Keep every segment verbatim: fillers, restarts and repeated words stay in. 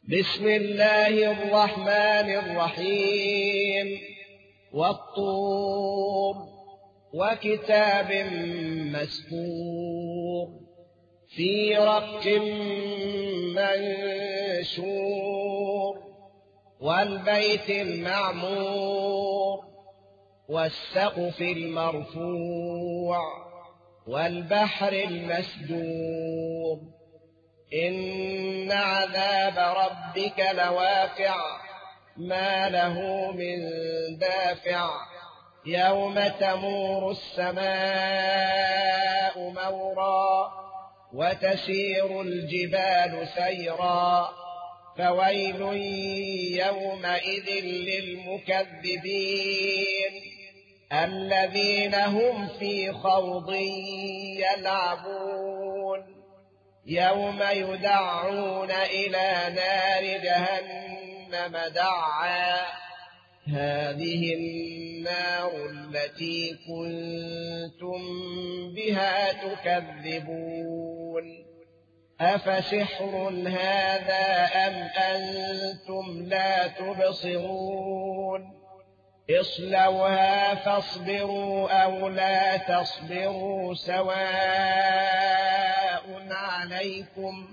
بسم الله الرحمن الرحيم والطور وكتاب مسطور في رق منشور والبيت المعمور والسقف المرفوع والبحر المسجور إن عذاب ربك لواقع ما له من دافع يوم تمور السماء مورا وتسير الجبال سيرا فويل يومئذ للمكذبين الذين هم في خوض يلعبون يوم يدعون إلى نار جهنم دعا هذه النار التي كنتم بها تكذبون أفسحر هذا أم أنتم لا تبصرون اصلوها فاصبروا أو لا تصبروا سواء عليكم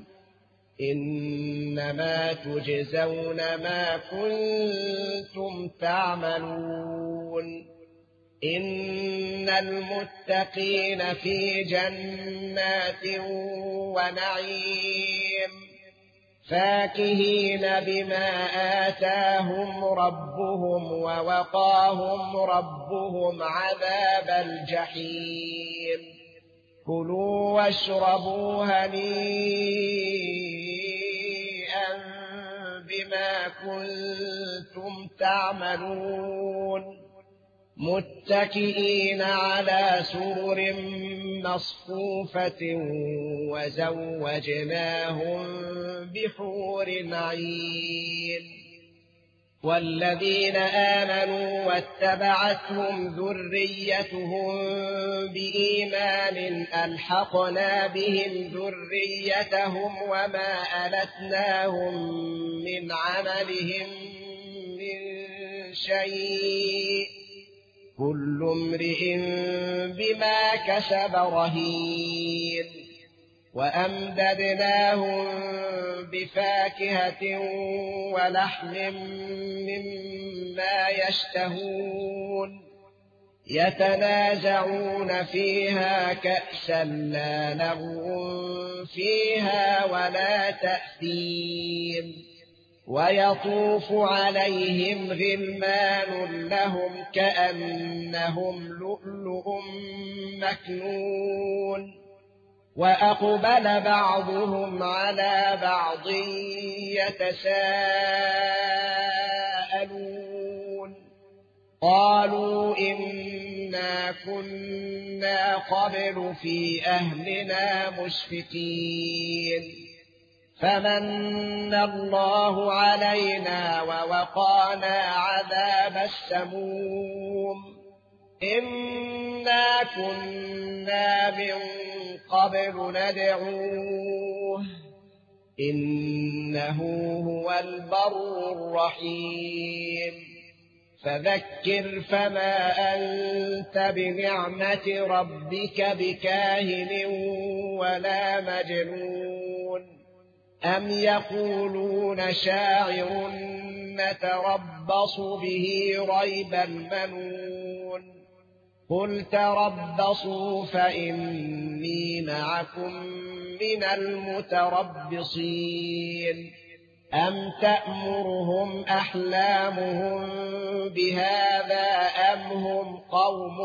إنما تجزون ما كنتم تعملون إن المتقين في جنات ونعيم فاكهين بما آتاهم ربهم ووقاهم ربهم عذاب الجحيم كلوا واشربوا هنيئا بما كنتم تعملون متكئين على سرر مصفوفة وزوجناهم بحور عين والذين آمنوا واتبعتهم ذريتهم بإيمان ألحقنا بهم ذريتهم وما ألتناهم من عملهم من شيء كل امرئ بما كسب رهين وأمددناهم بفاكهة ولحم مما يشتهون يتنازعون فيها كأسا لا لغو فيها ولا تأثيم ويطوف عليهم غلمان لهم كأنهم لؤلؤ مكنون وأقبل بعضهم على بعض يتساءلون قالوا إنا كنا قبل في أهلنا مشفقين فمن الله علينا ووقانا عذاب السموم إنا كنا من قبل ندعوه إنه هو البر الرحيم فذكر فما أنت بنعمة ربك بكاهن ولا مجنون أم يقولون شاعر نتربص به ريب المنون قل تربصوا فإني معكم من المتربصين أم تأمرهم أحلامهم بهذا أم هم قوم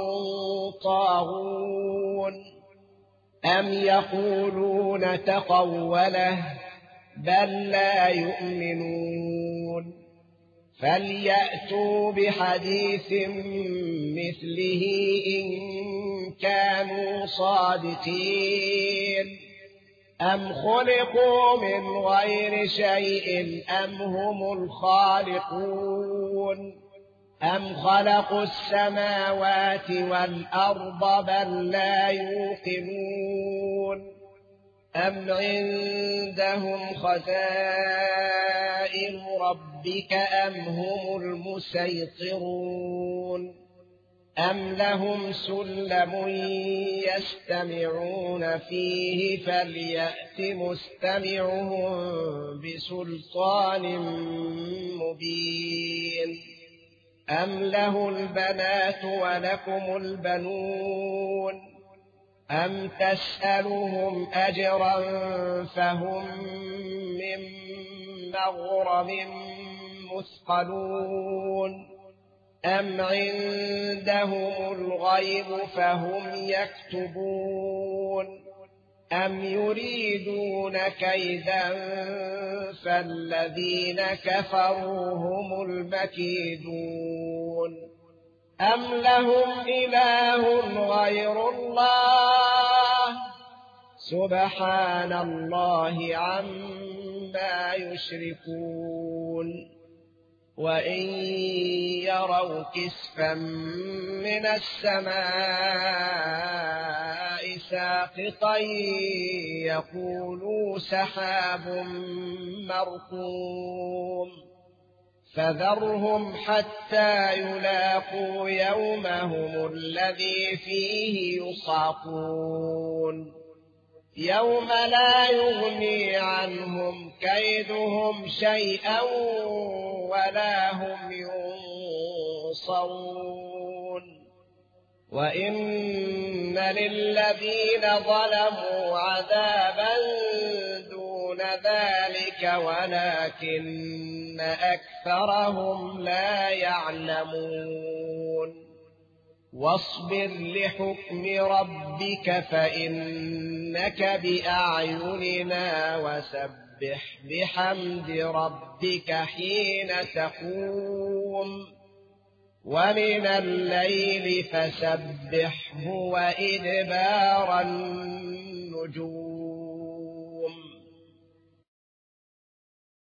طاغون أم يقولون تقوله بل لا يؤمنون فليأتوا بحديث مثله إن كانوا صادقين أم خلقوا من غير شيء أم هم الخالقون أم خلقوا السماوات والأرض بل لا يوقنون أم عندهم خزائن ربك أم هم المسيطرون أم لهم سلم يستمعون فيه فليأت مستمعهم بسلطان مبين أم له البنات ولكم البنون أم تسألهم أجرا فهم من مغرم مثقلون أم عندهم الغيب فهم يكتبون أم يريدون كيدا فالذين كفروا هم المكيدون أم لهم إله غير الله سبحان الله عما يشركون وإن يروا كسفا من السماء ساقطا يقولوا سحاب مركوم فذرهم حتى يلاقوا يومهم الذي فيه يصعقون يوم لا يغني عنهم كيدهم شيئا ولا هم ينصرون وإن للذين ظلموا عذابا دون ذلك ولكن أكثرهم لا يعلمون واصبر لحكم ربك فإنك بأعيننا وسبح بحمد ربك حين تقوم ومن الليل فسبحه وإدبار النجوم